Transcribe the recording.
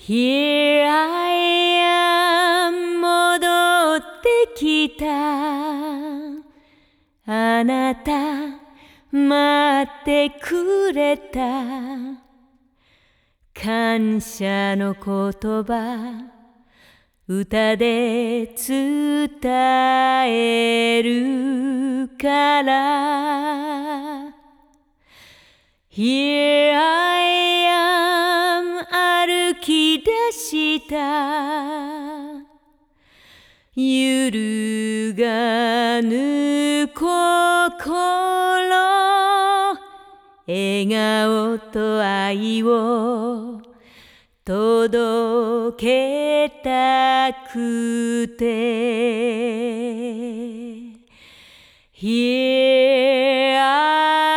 Here I am 戻ってきたあなた待ってくれた感謝の言葉歌で伝えるから Here I am 歩き出した揺るがぬ心笑顔と愛を届けたくて Here I